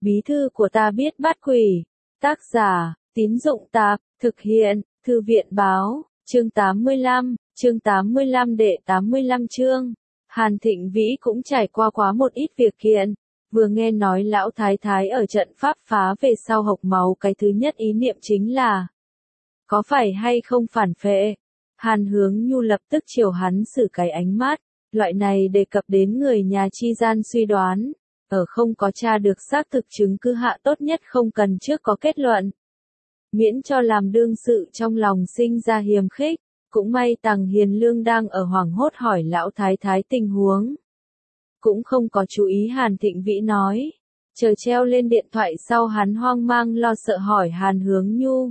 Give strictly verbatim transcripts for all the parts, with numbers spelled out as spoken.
Bí thư của ta biết bắt quỷ. Tác giả, Tín Dụng Tạp, thực hiện, Thư viện Báo, chương tám mươi lăm, chương tám mươi lăm đệ tám mươi lăm chương. Hàn Thịnh Vĩ cũng trải qua quá một ít việc kiện, vừa nghe nói lão thái thái ở trận pháp phá về sau hộc máu, cái thứ nhất ý niệm chính là có phải hay không phản phệ. Hàn Hướng Nhu lập tức chiều hắn xử cái ánh mắt, loại này đề cập đến người nhà chi gian suy đoán, ở không có tra được xác thực chứng cứ hạ tốt nhất không cần trước có kết luận. Miễn cho làm đương sự trong lòng sinh ra hiềm khích, cũng may Tằng Hiền Lương đang ở hoảng hốt hỏi lão thái thái tình huống. Cũng không có chú ý Hàn Thịnh Vĩ nói, chờ treo lên điện thoại sau hắn hoang mang lo sợ hỏi Hàn Hướng Nhu.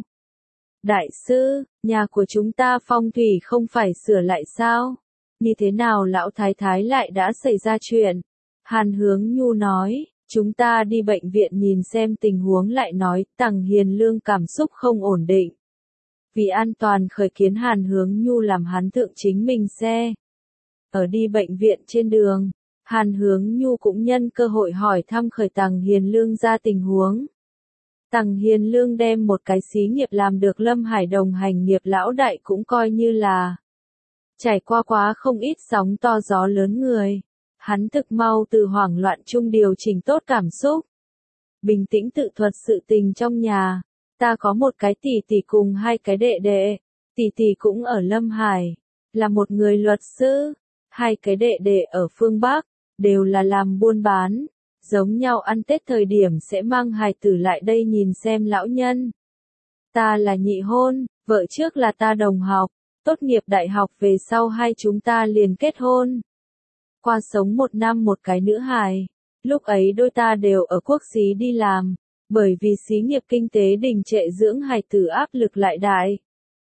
Đại sư, nhà của chúng ta phong thủy không phải sửa lại sao? Như thế nào lão thái thái lại đã xảy ra chuyện? Hàn Hướng Nhu nói, chúng ta đi bệnh viện nhìn xem tình huống lại nói. Tằng Hiền Lương cảm xúc không ổn định. Vì an toàn khởi kiến Hàn Hướng Nhu làm hắn thượng chính mình xe. Ở đi bệnh viện trên đường, Hàn Hướng Nhu cũng nhân cơ hội hỏi thăm khởi Tằng Hiền Lương ra tình huống. Tằng Hiền Lương đem một cái xí nghiệp làm được Lâm Hải đồng hành nghiệp lão đại cũng coi như là trải qua quá không ít sóng to gió lớn người. Hắn thực mau từ hoảng loạn chung điều chỉnh tốt cảm xúc. Bình tĩnh tự thuật sự tình trong nhà. Ta có một cái tỷ tỷ cùng hai cái đệ đệ. Tỷ tỷ cũng ở Lâm Hải, là một người luật sư. Hai cái đệ đệ ở phương Bắc, đều là làm buôn bán. Giống nhau ăn Tết thời điểm sẽ mang hài tử lại đây nhìn xem lão nhân. Ta là nhị hôn, vợ trước là ta đồng học. Tốt nghiệp đại học về sau hai chúng ta liền kết hôn. Qua sống một năm một cái nữ hài. Lúc ấy đôi ta đều ở quốc xí đi làm. Bởi vì xí nghiệp kinh tế đình trệ dưỡng hài tử áp lực lại đại.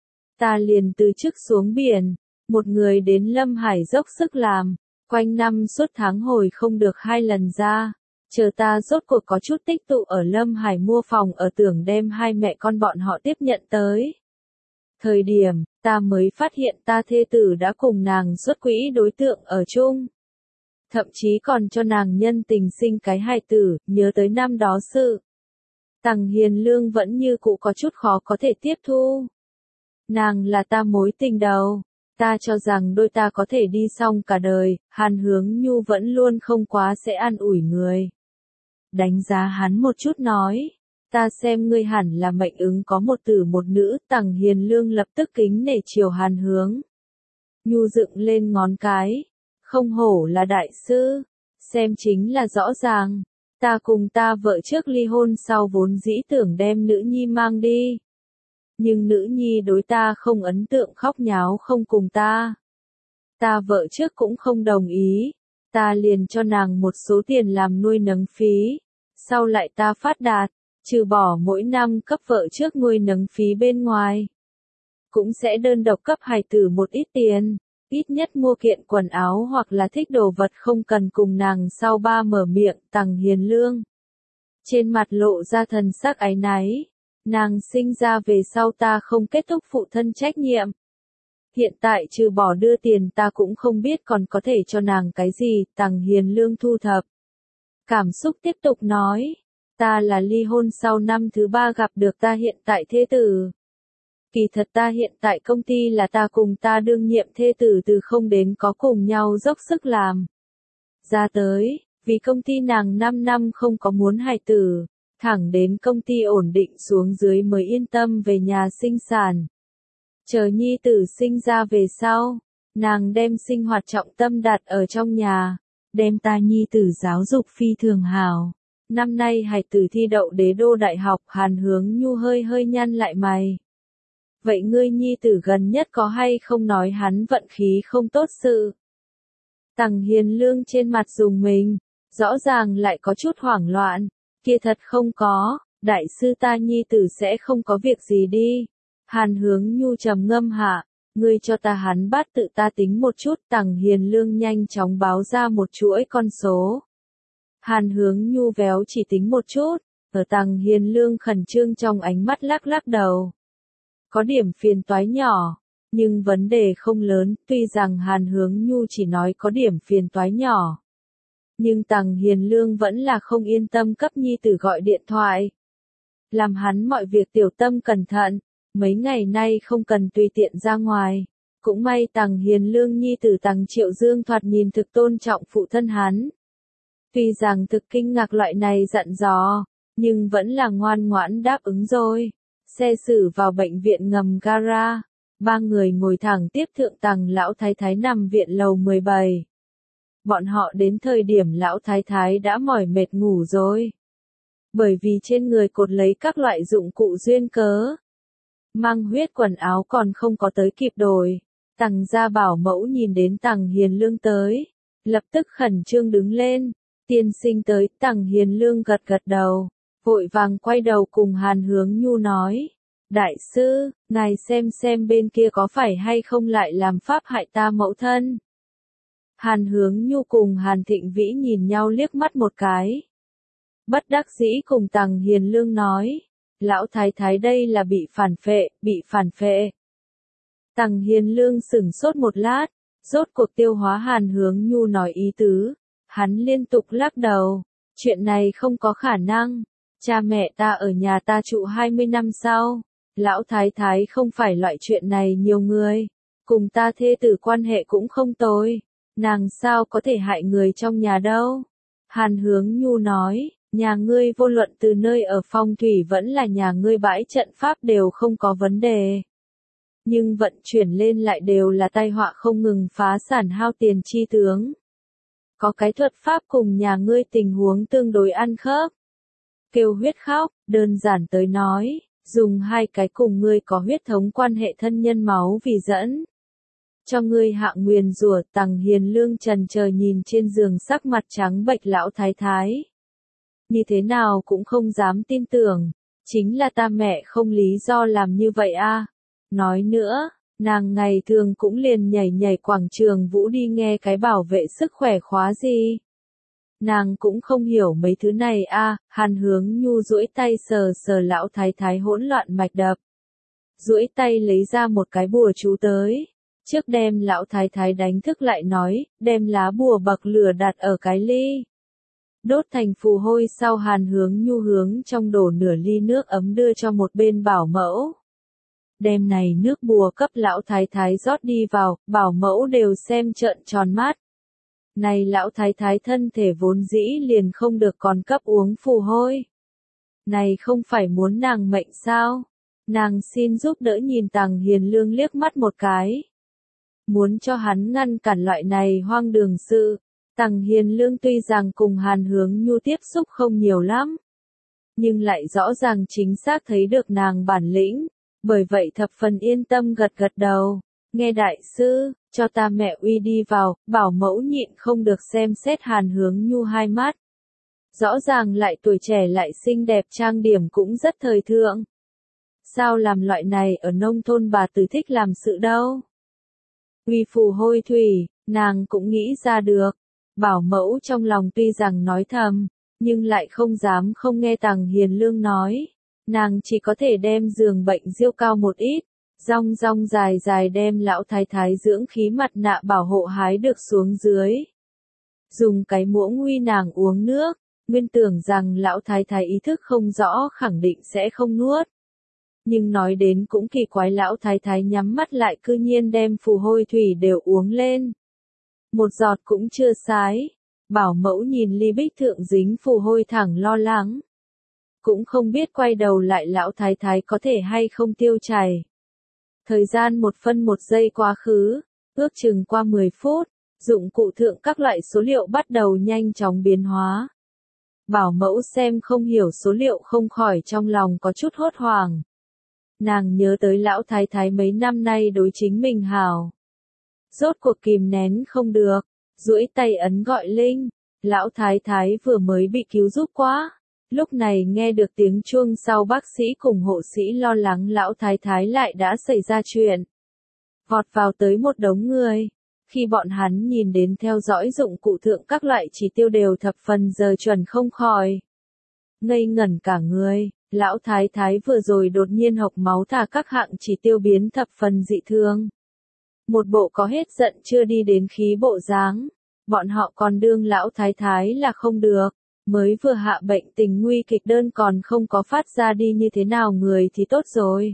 Ta liền từ chức xuống biển. Một người đến Lâm Hải dốc sức làm. Quanh năm suốt tháng hồi không được hai lần ra. Chờ ta rốt cuộc có chút tích tụ ở Lâm Hải mua phòng ở tưởng đem hai mẹ con bọn họ tiếp nhận tới. Thời điểm, ta mới phát hiện ta thê tử đã cùng nàng xuất quỹ đối tượng ở chung. Thậm chí còn cho nàng nhân tình sinh cái hài tử, nhớ tới năm đó sự. Tằng Hiền Lương vẫn như cũ có chút khó có thể tiếp thu. Nàng là ta mối tình đầu, ta cho rằng đôi ta có thể đi xong cả đời. Hàn Hướng Nhu vẫn luôn không quá sẽ an ủi người. Đánh giá hắn một chút nói, ta xem ngươi hẳn là mệnh ứng có một tử một nữ. Tằng Hiền Lương lập tức kính nể chiều Hàn Hướng Nhu dựng lên ngón cái, không hổ là đại sư, xem chính là rõ ràng. Ta cùng ta vợ trước ly hôn sau vốn dĩ tưởng đem nữ nhi mang đi. Nhưng nữ nhi đối ta không ấn tượng, khóc nháo không cùng ta. Ta vợ trước cũng không đồng ý. Ta liền cho nàng một số tiền làm nuôi nấng phí. Sau lại ta phát đạt, trừ bỏ mỗi năm cấp vợ trước nuôi nấng phí bên ngoài. Cũng sẽ đơn độc cấp hài tử một ít tiền. Ít nhất mua kiện quần áo hoặc là thích đồ vật không cần cùng nàng. Sau ba mở miệng, Tằng Hiền Lương trên mặt lộ ra thần sắc áy náy. Nàng sinh ra về sau ta không kết thúc phụ thân trách nhiệm. Hiện tại trừ bỏ đưa tiền ta cũng không biết còn có thể cho nàng cái gì. Tằng Hiền Lương thu thập cảm xúc tiếp tục nói, ta là ly hôn sau năm thứ ba gặp được ta hiện tại thê tử. Kỳ thật ta hiện tại công ty là ta cùng ta đương nhiệm thê tử từ không đến có cùng nhau dốc sức làm ra tới, vì công ty nàng năm năm không có muốn hài tử, thẳng đến công ty ổn định xuống dưới mới yên tâm về nhà sinh sản. Chờ nhi tử sinh ra về sau, nàng đem sinh hoạt trọng tâm đặt ở trong nhà, đem ta nhi tử giáo dục phi thường hào. Năm nay hài tử thi đậu đế đô đại học. Hàn Hướng Nhu hơi hơi nhăn lại mày. Vậy ngươi nhi tử gần nhất có hay không nói hắn vận khí không tốt sự? Tằng Hiền Lương trên mặt rùng mình, rõ ràng lại có chút hoảng loạn. Kia thật không có, đại sư ta nhi tử sẽ không có việc gì đi. Hàn Hướng Nhu trầm ngâm hạ, ngươi cho ta hắn bát tự ta tính một chút. Tằng Hiền Lương nhanh chóng báo ra một chuỗi con số. Hàn Hướng Nhu véo chỉ tính một chút, ở Tằng Hiền Lương khẩn trương trong ánh mắt lắc lắc đầu. Có điểm phiền toái nhỏ, nhưng vấn đề không lớn. Tuy rằng Hàn Hướng Nhu chỉ nói có điểm phiền toái nhỏ, Nhưng Tằng Hiền Lương vẫn là không yên tâm cấp nhi tử gọi điện thoại. Làm hắn mọi việc tiểu tâm cẩn thận, mấy ngày nay không cần tùy tiện ra ngoài. Cũng may Tằng Hiền Lương nhi tử Tằng Triệu Dương thoạt nhìn thực tôn trọng phụ thân hắn. Tuy rằng thực kinh ngạc loại này dặn dò, nhưng vẫn là ngoan ngoãn đáp ứng rồi. Xe xử vào bệnh viện ngầm gara, ba người ngồi thẳng tiếp thượng Tằng lão thái thái nằm viện lầu mười bảy. Bọn họ đến thời điểm lão thái thái đã mỏi mệt ngủ rồi. Bởi vì trên người cột lấy các loại dụng cụ duyên cớ. Mang huyết quần áo còn không có tới kịp đổi. Tằng gia bảo mẫu nhìn đến Tằng Hiền Lương tới, lập tức khẩn trương đứng lên. Tiên sinh tới, Tằng Hiền Lương gật gật đầu, vội vàng quay đầu cùng Hàn Hướng Nhu nói. Đại sư, ngài xem xem bên kia có phải hay không lại làm pháp hại ta mẫu thân. Hàn Hướng Nhu cùng Hàn Thịnh Vĩ nhìn nhau liếc mắt một cái. Bất đắc dĩ cùng Tằng Hiền Lương nói. Lão thái thái đây là bị phản phệ, bị phản phệ. Tằng Hiền Lương sửng sốt một lát, rốt cuộc tiêu hóa Hàn Hướng Nhu nói ý tứ. Hắn liên tục lắc đầu. Chuyện này không có khả năng. Cha mẹ ta ở nhà ta trụ hai mươi năm sau. Lão thái thái không phải loại chuyện này nhiều người. Cùng ta thê tử quan hệ cũng không tồi. Nàng sao có thể hại người trong nhà đâu. Hàn Hướng Nhu nói, nhà ngươi vô luận từ nơi ở phong thủy vẫn là nhà ngươi bãi trận pháp đều không có vấn đề. Nhưng vận chuyển lên lại đều là tai họa không ngừng phá sản hao tiền chi tướng. Có cái thuật pháp cùng nhà ngươi tình huống tương đối ăn khớp. Kêu huyết khóc, đơn giản tới nói, dùng hai cái cùng ngươi có huyết thống quan hệ thân nhân máu vì dẫn. Cho ngươi hạ nguyền rủa. Tằng Hiền Lương trần chờ nhìn trên giường sắc mặt trắng bệch lão thái thái. Như thế nào cũng không dám tin tưởng, chính là ta mẹ không lý do làm như vậy a. Nói nữa, nàng ngày thường cũng liền nhảy nhảy quảng trường vũ đi nghe cái bảo vệ sức khỏe khóa gì. Nàng cũng không hiểu mấy thứ này a. Hàn Hướng Nhu duỗi tay sờ sờ lão thái thái hỗn loạn mạch đập. Duỗi tay lấy ra một cái bùa chú tới. Trước đem lão thái thái đánh thức lại nói, đem lá bùa bậc lửa đặt ở cái ly. Đốt thành phù hôi sau Hàn Hướng Nhu hướng trong đổ nửa ly nước ấm đưa cho một bên bảo mẫu. Đem này nước bùa cấp lão thái thái rót đi vào, bảo mẫu đều xem trợn tròn mắt. Này lão thái thái thân thể vốn dĩ liền không được còn cấp uống phù hôi. Này không phải muốn nàng mệnh sao? Nàng xin giúp đỡ nhìn Tằng Hiền Lương liếc mắt một cái. Muốn cho hắn ngăn cản loại này hoang đường sự. Tằng Hiền Lương tuy rằng cùng Hàn Hướng Nhu tiếp xúc không nhiều lắm. Nhưng lại rõ ràng chính xác thấy được nàng bản lĩnh. Bởi vậy thập phần yên tâm gật gật đầu. Nghe đại sư, cho ta mẹ uy đi vào, bảo mẫu nhịn không được xem xét Hàn Hướng Nhu hai mắt. Rõ ràng lại tuổi trẻ lại xinh đẹp trang điểm cũng rất thời thượng. Sao làm loại này ở nông thôn bà tử thích làm sự đâu? Uy phù hôi thủy, nàng cũng nghĩ ra được. Bảo mẫu trong lòng tuy rằng nói thầm, nhưng lại không dám không nghe Tằng Hiền Lương nói. Nàng chỉ có thể đem giường bệnh diêu cao một ít, rong rong dài dài đem lão thái thái dưỡng khí mặt nạ bảo hộ hái được xuống dưới. Dùng cái muỗng uy nàng uống nước, nguyên tưởng rằng lão thái thái ý thức không rõ khẳng định sẽ không nuốt. Nhưng nói đến cũng kỳ quái lão thái thái nhắm mắt lại cư nhiên đem phù hôi thủy đều uống lên. Một giọt cũng chưa sái, bảo mẫu nhìn ly bích thượng dính phù hôi thẳng lo lắng. Cũng không biết quay đầu lại lão thái thái có thể hay không tiêu chảy. Thời gian một phân một giây quá khứ, ước chừng qua mười phút, dụng cụ thượng các loại số liệu bắt đầu nhanh chóng biến hóa. Bảo mẫu xem không hiểu số liệu không khỏi trong lòng có chút hốt hoảng. Nàng nhớ tới lão thái thái mấy năm nay đối chính mình hảo. Rốt cuộc kìm nén không được, duỗi tay ấn gọi Linh, lão thái thái vừa mới bị cứu giúp quá. Lúc này nghe được tiếng chuông sau bác sĩ cùng hộ sĩ lo lắng lão thái thái lại đã xảy ra chuyện. Vọt vào tới một đống người. Khi bọn hắn nhìn đến theo dõi dụng cụ thượng các loại chỉ tiêu đều thập phần giờ chuẩn không khỏi. Ngây ngẩn cả người, lão thái thái vừa rồi đột nhiên hộc máu thả các hạng chỉ tiêu biến thập phần dị thường. Một bộ có hết giận chưa đi đến khí bộ dáng. Bọn họ còn đương lão thái thái là không được, mới vừa hạ bệnh tình nguy kịch đơn còn không có phát ra đi như thế nào người thì tốt rồi.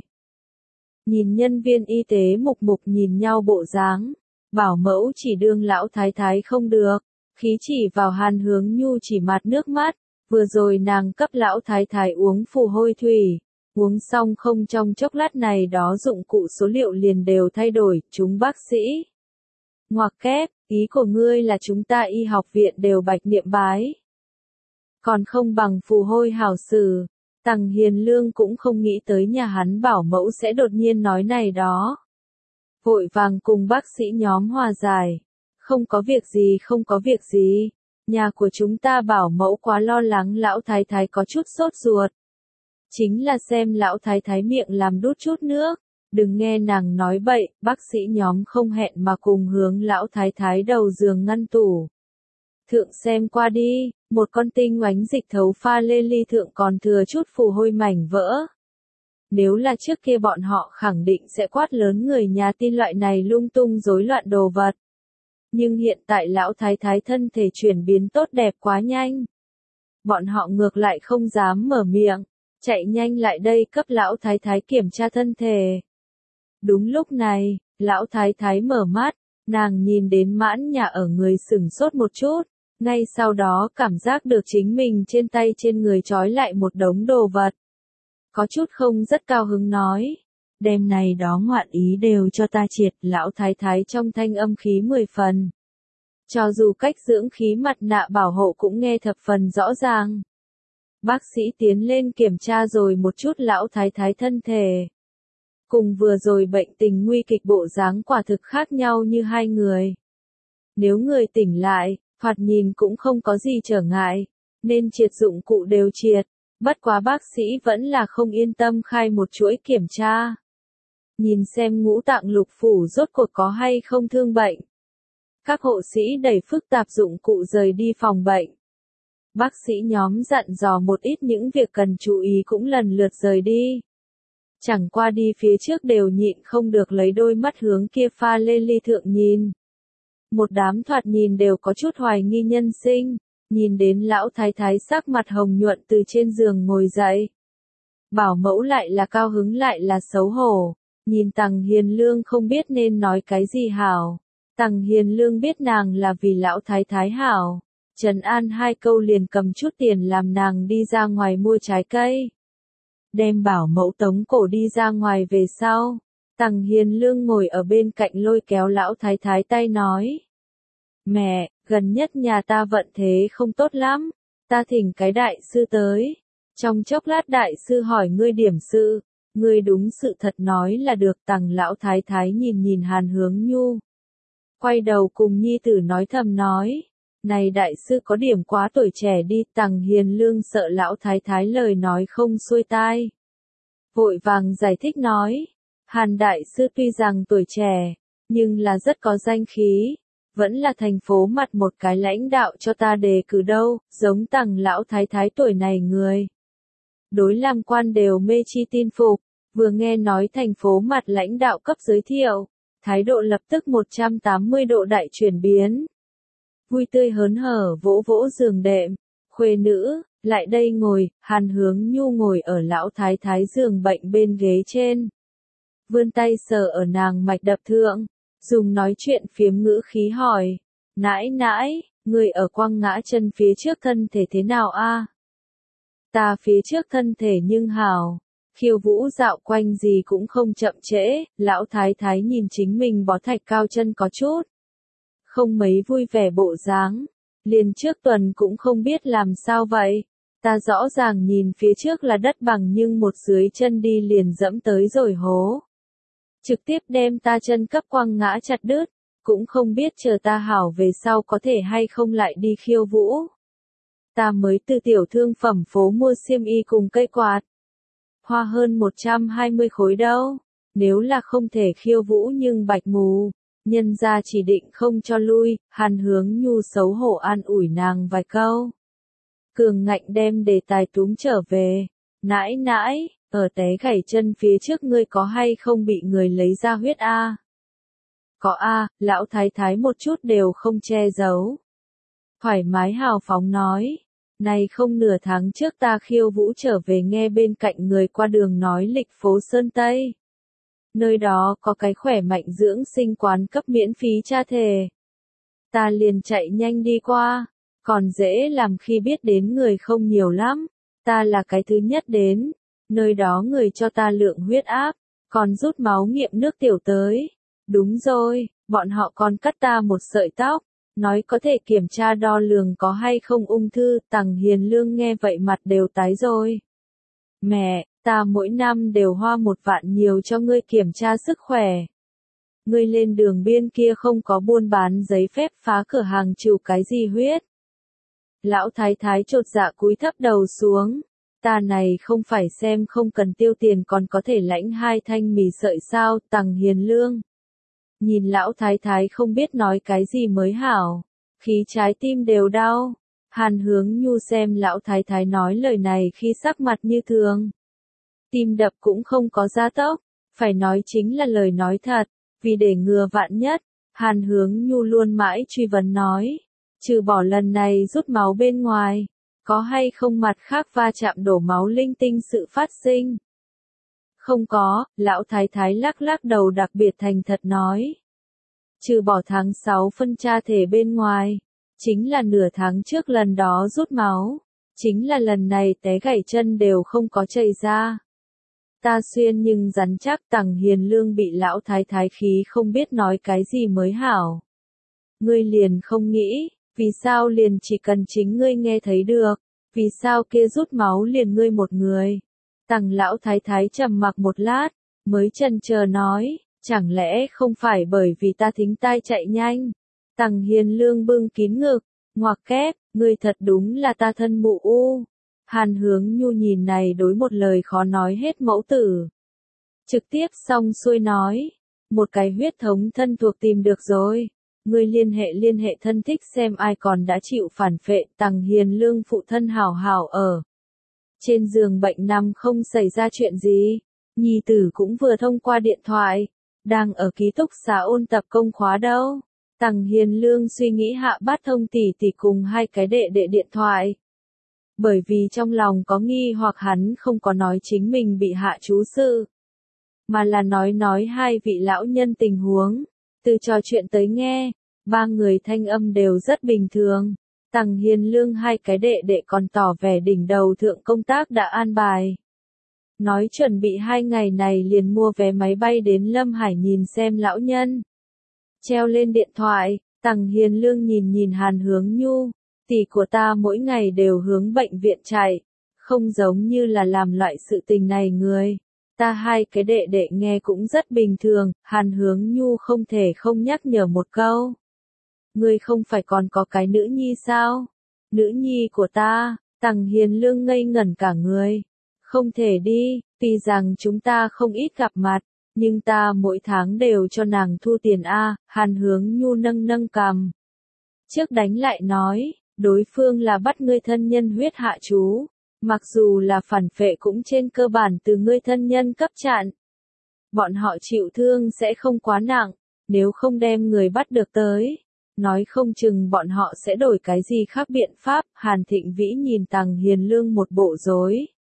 Nhìn nhân viên y tế mục mục nhìn nhau bộ dáng, bảo mẫu chỉ đương lão thái thái không được, khí chỉ vào Hàn Hướng Nhu chỉ mặt nước mắt, vừa rồi nàng cấp lão thái thái uống phù hôi thủy, uống xong không trong chốc lát này đó dụng cụ số liệu liền đều thay đổi, chúng bác sĩ. Ngoặc kép, ý của ngươi là chúng ta y học viện đều bạch niệm bái. Còn không bằng phù hôi hảo xử. Tằng Hiền Lương cũng không nghĩ tới nhà hắn bảo mẫu sẽ đột nhiên nói này đó. Vội vàng cùng bác sĩ nhóm hòa giải. Không có việc gì không có việc gì. Nhà của chúng ta bảo mẫu quá lo lắng lão thái thái có chút sốt ruột. Chính là xem lão thái thái miệng làm đút chút nước. Đừng nghe nàng nói bậy, bác sĩ nhóm không hẹn mà cùng hướng lão thái thái đầu giường ngăn tủ. Thượng xem qua đi, một con tinh oánh dịch thấu pha lê ly thượng còn thừa chút phù hôi mảnh vỡ. Nếu là trước kia bọn họ khẳng định sẽ quát lớn người nhà tin loại này lung tung rối loạn đồ vật. Nhưng hiện tại lão thái thái thân thể chuyển biến tốt đẹp quá nhanh. Bọn họ ngược lại không dám mở miệng, chạy nhanh lại đây cấp lão thái thái kiểm tra thân thể. Đúng lúc này, lão thái thái mở mắt, nàng nhìn đến mãn nhà ở người sửng sốt một chút, ngay sau đó cảm giác được chính mình trên tay trên người trói lại một đống đồ vật. Có chút không rất cao hứng nói, đêm này đó ngoạn ý đều cho ta triệt, lão thái thái trong thanh âm khí mười phần. Cho dù cách dưỡng khí mặt nạ bảo hộ cũng nghe thập phần rõ ràng. Bác sĩ tiến lên kiểm tra rồi một chút lão thái thái thân thể. Cùng vừa rồi bệnh tình nguy kịch bộ dáng quả thực khác nhau như hai người. Nếu người tỉnh lại, thoạt nhìn cũng không có gì trở ngại, nên triệt dụng cụ đều triệt, bất quá bác sĩ vẫn là không yên tâm khai một chuỗi kiểm tra. Nhìn xem ngũ tạng lục phủ rốt cuộc có hay không thương bệnh. Các hộ sĩ đẩy phức tạp dụng cụ rời đi phòng bệnh. Bác sĩ nhóm dặn dò một ít những việc cần chú ý cũng lần lượt rời đi. Chẳng qua đi phía trước đều nhịn không được lấy đôi mắt hướng kia pha lê ly thượng nhìn. Một đám thoạt nhìn đều có chút hoài nghi nhân sinh, nhìn đến lão thái thái sắc mặt hồng nhuận từ trên giường ngồi dậy. Bảo mẫu lại là cao hứng lại là xấu hổ, nhìn Tằng Hiền Lương không biết nên nói cái gì hảo. Tằng Hiền Lương biết nàng là vì lão thái thái hảo, trấn an hai câu liền cầm chút tiền làm nàng đi ra ngoài mua trái cây. Đem bảo mẫu tống cổ đi ra ngoài về sau. Tằng Hiền Lương ngồi ở bên cạnh lôi kéo lão thái thái tay nói. Mẹ, gần nhất nhà ta vận thế không tốt lắm, ta thỉnh cái đại sư tới. Trong chốc lát đại sư hỏi ngươi điểm sự, ngươi đúng sự thật nói là được. Tằng lão thái thái nhìn nhìn Hàn Hướng Nhu. Quay đầu cùng nhi tử nói thầm nói. Này đại sư có điểm quá tuổi trẻ đi. Tằng Hiền Lương sợ lão thái thái lời nói không xuôi tai. Vội vàng giải thích nói. Hàn đại sư tuy rằng tuổi trẻ, nhưng là rất có danh khí, vẫn là thành phố mặt một cái lãnh đạo cho ta đề cử đâu, giống Tằng lão thái thái tuổi này người. Đối làm quan đều mê chi tin phục, vừa nghe nói thành phố mặt lãnh đạo cấp giới thiệu, thái độ lập tức một trăm tám mươi độ đại chuyển biến. Vui tươi hớn hở vỗ vỗ giường đệm, khuê nữ, lại đây ngồi. Hàn Hướng Nhu ngồi ở lão thái thái giường bệnh bên ghế trên. Vươn tay sờ ở nàng mạch đập thượng, dùng nói chuyện phiếm ngữ khí hỏi, nãi nãi, người ở quăng ngã chân phía trước thân thể thế nào a? Ta phía trước thân thể nhưng hảo, khiêu vũ dạo quanh gì cũng không chậm trễ. Lão thái thái nhìn chính mình bó thạch cao chân có chút, không mấy vui vẻ bộ dáng, liền trước tuần cũng không biết làm sao vậy. Ta rõ ràng nhìn phía trước là đất bằng nhưng một dưới chân đi liền dẫm tới rồi hố. Trực tiếp đem ta chân cấp quăng ngã chặt đứt, cũng không biết chờ ta hảo về sau có thể hay không lại đi khiêu vũ. Ta mới từ tiểu thương phẩm phố mua xiêm y cùng cây quạt. Hoa hơn một trăm hai mươi khối đâu, nếu là không thể khiêu vũ nhưng bạch mù, nhân gia chỉ định không cho lui. Hàn Hướng Nhu xấu hổ an ủi nàng vài câu. Cường ngạnh đem đề tài túm trở về, nãi nãi, ở té gãy chân phía trước ngươi có hay không bị người lấy ra huyết a? Có a, lão thái thái một chút đều không che giấu. thoải mái hào phóng nói. Này không nửa tháng trước ta khiêu vũ trở về nghe bên cạnh người qua đường nói lịch phố Sơn Tây. Nơi đó có cái khỏe mạnh dưỡng sinh quán cấp miễn phí tra thề. Ta liền chạy nhanh đi qua, còn dễ làm khi biết đến người không nhiều lắm. Ta là cái thứ nhất đến, nơi đó người cho ta lượng huyết áp, còn rút máu nghiệm nước tiểu tới. Đúng rồi, bọn họ còn cắt ta một sợi tóc, nói có thể kiểm tra đo lường có hay không ung thư. Tằng Hiền Lương nghe vậy mặt đều tái rồi. Mẹ, ta mỗi năm đều hoa một vạn nhiều cho ngươi kiểm tra sức khỏe. Ngươi lên đường biên kia không có buôn bán giấy phép phá cửa hàng chịu cái gì huyết. Lão thái thái chột dạ cúi thấp đầu xuống. Ta này không phải xem không cần tiêu tiền còn có thể lãnh hai thanh mì sợi sao. Tằng Hiền Lương nhìn lão thái thái không biết nói cái gì mới hảo, khí trái tim đều đau. Hàn Hướng Nhu xem lão thái thái nói lời này khi sắc mặt như thường. Tim đập cũng không có gia tốc, phải nói chính là lời nói thật, vì để ngừa vạn nhất, Hàn Hướng Nhu luôn mãi truy vấn nói, trừ bỏ lần này rút máu bên ngoài, có hay không mặt khác va chạm đổ máu linh tinh sự phát sinh. Không có, lão thái thái lắc lắc đầu đặc biệt thành thật nói. Trừ bỏ tháng sáu phân tra thể bên ngoài, chính là nửa tháng trước lần đó rút máu, chính là lần này té gãy chân đều không có chảy ra. Ta xuyên nhưng rắn chắc. Tằng Hiền Lương bị lão thái thái khí không biết nói cái gì mới hảo. Ngươi liền không nghĩ, vì sao liền chỉ cần chính ngươi nghe thấy được, vì sao kia rút máu liền ngươi một người. Tằng lão thái thái trầm mặc một lát, mới chần chờ nói, chẳng lẽ không phải bởi vì ta thính tai chạy nhanh. Tằng Hiền Lương bưng kín ngực, ngoặc kép, ngươi thật đúng là ta thân mụ u. Hàn Hướng Nhu nhìn này đối một lời khó nói hết mẫu tử. Trực tiếp xong xuôi nói, một cái huyết thống thân thuộc tìm được rồi. Ngươi liên hệ liên hệ thân thích xem ai còn đã chịu phản phệ. Tằng Hiền Lương phụ thân hảo hảo ở trên giường bệnh nằm không xảy ra chuyện gì. Nhi tử cũng vừa thông qua điện thoại, đang ở ký túc xá ôn tập công khóa đâu. Tằng Hiền Lương suy nghĩ hạ bắt thông tỷ tỷ cùng hai cái đệ đệ điện thoại. Bởi vì trong lòng có nghi hoặc hắn không có nói chính mình bị hạ chú sự, mà là nói nói hai vị lão nhân tình huống. Từ trò chuyện tới nghe, ba người thanh âm đều rất bình thường. Tằng Hiền Lương hai cái đệ đệ còn tỏ vẻ đỉnh đầu thượng công tác đã an bài. Nói chuẩn bị hai ngày này liền mua vé máy bay đến Lâm Hải nhìn xem lão nhân. Treo lên điện thoại, Tằng Hiền Lương nhìn nhìn Hàn Hướng Nhu, tỷ của ta mỗi ngày đều hướng bệnh viện chạy, không giống như là làm loại sự tình này người. Ta hai cái đệ đệ nghe cũng rất bình thường. Hàn Hướng Nhu không thể không nhắc nhở một câu. Ngươi không phải còn có cái nữ nhi sao? Nữ nhi của ta. Tằng Hiền Lương ngây ngẩn cả người. Không thể đi, tuy rằng chúng ta không ít gặp mặt, nhưng ta mỗi tháng đều cho nàng thu tiền a. Hàn Hướng Nhu nâng nâng cằm. Trước đánh lại nói, đối phương là bắt ngươi thân nhân huyết hạ chú. Mặc dù là phản phệ cũng trên cơ bản từ ngươi thân nhân cấp chặn. Bọn họ chịu thương sẽ không quá nặng, nếu không đem người bắt được tới. Nói không chừng bọn họ sẽ đổi cái gì khác biện pháp. Hàn Thịnh Vĩ nhìn Tằng Hiền Lương một bộ rối.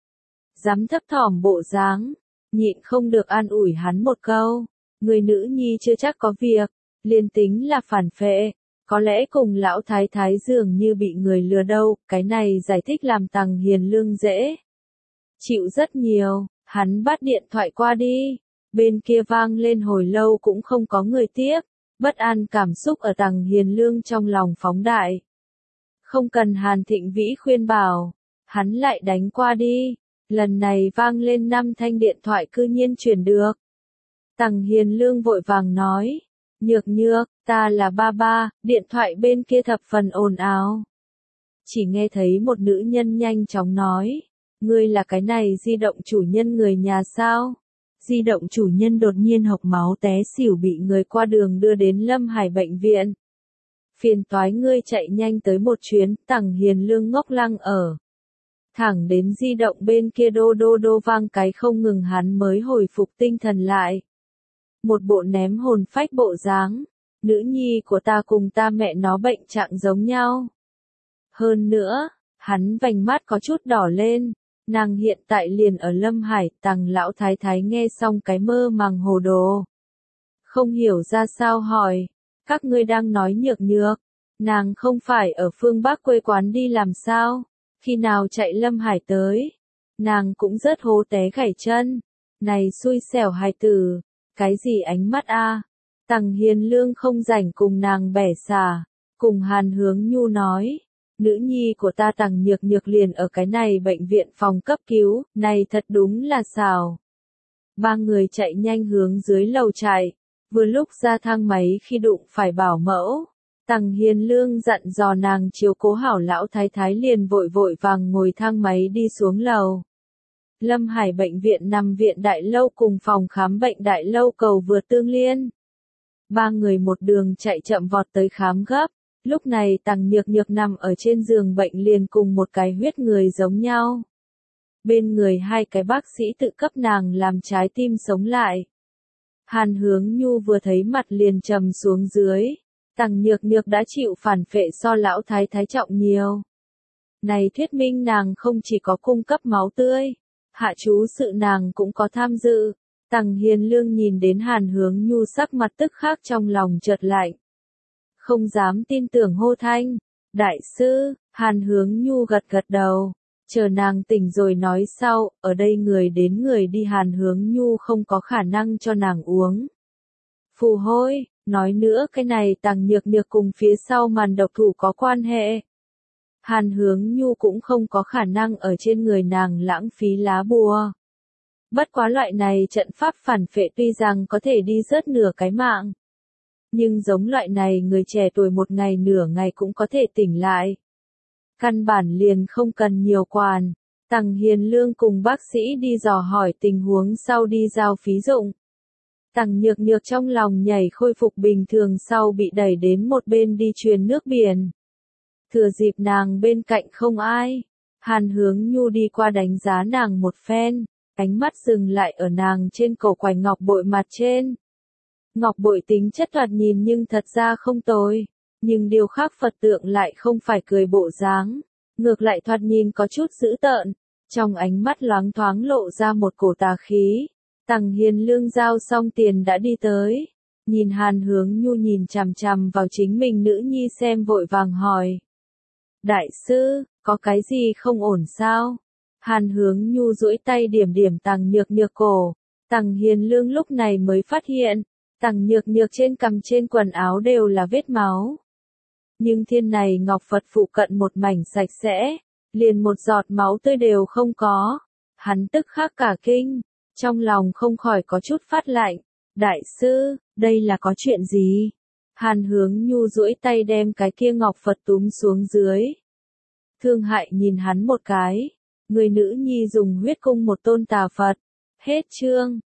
Dám thấp thỏm bộ dáng, nhịn không được an ủi hắn một câu. Người nữ nhi chưa chắc có việc, liền tính là phản phệ. Có lẽ cùng lão thái thái dường như bị người lừa đâu. Cái này giải thích làm Tằng Hiền Lương dễ chịu rất nhiều. Hắn bắt điện thoại qua đi, bên kia vang lên hồi lâu cũng không có người tiếp. Bất an cảm xúc ở Tằng Hiền Lương trong lòng phóng đại. Không cần Hàn Thịnh Vĩ khuyên bảo, hắn lại đánh qua đi. Lần này vang lên năm thanh điện thoại cư nhiên chuyển được. Tằng Hiền Lương vội vàng nói, nhược nhược, ta là ba ba. Điện thoại bên kia thập phần ồn ào. Chỉ nghe thấy một nữ nhân nhanh chóng nói, ngươi là cái này di động chủ nhân người nhà sao? Di động chủ nhân đột nhiên hộc máu té xỉu bị người qua đường đưa đến Lâm Hải bệnh viện. Phiền toái ngươi chạy nhanh tới một chuyến. Tằng Hiền Lương ngốc lăng ở. Thẳng đến di động bên kia đô đô đô vang cái không ngừng hắn mới hồi phục tinh thần lại. Một bộ ném hồn phách bộ dáng. Nữ nhi của ta cùng ta mẹ nó bệnh trạng giống nhau. Hơn nữa, hắn vành mắt có chút đỏ lên, nàng hiện tại liền ở Lâm Hải. Tằng lão thái thái nghe xong cái mơ màng hồ đồ. Không hiểu ra sao hỏi, các ngươi đang nói Nhược Nhược, nàng không phải ở phương Bắc quê quán đi làm sao, khi nào chạy Lâm Hải tới, nàng cũng rất hố té gãy chân, này xui xẻo hài tử, cái gì ánh mắt a? Tằng Hiền Lương không rảnh cùng nàng bẻ xả, cùng Hàn Hướng Nhu nói, nữ nhi của ta Tằng Nhược Nhược liền ở cái này bệnh viện phòng cấp cứu, này thật đúng là xào. Ba người chạy nhanh hướng dưới lầu chạy, vừa lúc ra thang máy khi đụng phải bảo mẫu. Tằng Hiền Lương dặn dò nàng chiếu cố hảo lão thái thái liền vội vội vàng ngồi thang máy đi xuống lầu. Lâm Hải bệnh viện nằm viện đại lâu cùng phòng khám bệnh đại lâu cầu vừa tương liên. Ba người một đường chạy chậm vọt tới khám gấp, lúc này Tằng Nhược Nhược nằm ở trên giường bệnh liền cùng một cái huyết người giống nhau. Bên người hai cái bác sĩ tự cấp nàng làm trái tim sống lại. Hàn Hướng Nhu vừa thấy mặt liền trầm xuống dưới. Tằng Nhược Nhược đã chịu phản phệ so lão thái thái trọng nhiều. Này thuyết minh nàng không chỉ có cung cấp máu tươi, hạ chú sự nàng cũng có tham dự. Tằng Hiền Lương nhìn đến Hàn Hướng Nhu sắc mặt tức khắc trong lòng chợt lạnh. Không dám tin tưởng hô thanh, đại sư. Hàn Hướng Nhu gật gật đầu, chờ nàng tỉnh rồi nói sau, ở đây người đến người đi. Hàn Hướng Nhu không có khả năng cho nàng uống. Phù hôi, nói nữa cái này Tằng Nhược Nhược cùng phía sau màn độc thủ có quan hệ. Hàn Hướng Nhu cũng không có khả năng ở trên người nàng lãng phí lá bùa. Bất quá loại này trận pháp phản phệ tuy rằng có thể đi rớt nửa cái mạng. Nhưng giống loại này người trẻ tuổi một ngày nửa ngày cũng có thể tỉnh lại. Căn bản liền không cần nhiều quản. Tằng Hiền Lương cùng bác sĩ đi dò hỏi tình huống sau đi giao phí dụng. Tằng Nhược Nhược trong lòng nhảy khôi phục bình thường sau bị đẩy đến một bên đi truyền nước biển. Thừa dịp nàng bên cạnh không ai, Hàn Hướng Nhu đi qua đánh giá nàng một phen, ánh mắt dừng lại ở nàng trên cổ quải ngọc bội mặt trên. Ngọc bội tính chất thoạt nhìn nhưng thật ra không tồi, nhưng điều khác Phật tượng lại không phải cười bộ dáng, ngược lại thoạt nhìn có chút dữ tợn, trong ánh mắt loáng thoáng lộ ra một cổ tà khí. Tằng Hiền Lương giao xong tiền đã đi tới, nhìn Hàn Hướng Nhu nhìn chằm chằm vào chính mình nữ nhi xem vội vàng hỏi. Đại sư, có cái gì không ổn sao? Hàn Hướng Nhu duỗi tay điểm điểm Tằng Nhược Nhược cổ. Tằng Hiền Lương lúc này mới phát hiện, Tằng Nhược Nhược trên cằm trên quần áo đều là vết máu. Nhưng thiên này ngọc Phật phụ cận một mảnh sạch sẽ, liền một giọt máu tươi đều không có. Hắn tức khắc cả kinh, trong lòng không khỏi có chút phát lạnh. Đại sư, đây là có chuyện gì? Hàn Hướng Nhu duỗi tay đem cái kia ngọc Phật túm xuống dưới. Thương hại nhìn hắn một cái. Người nữ nhi dùng huyết cung một tôn tà Phật. Hết chương.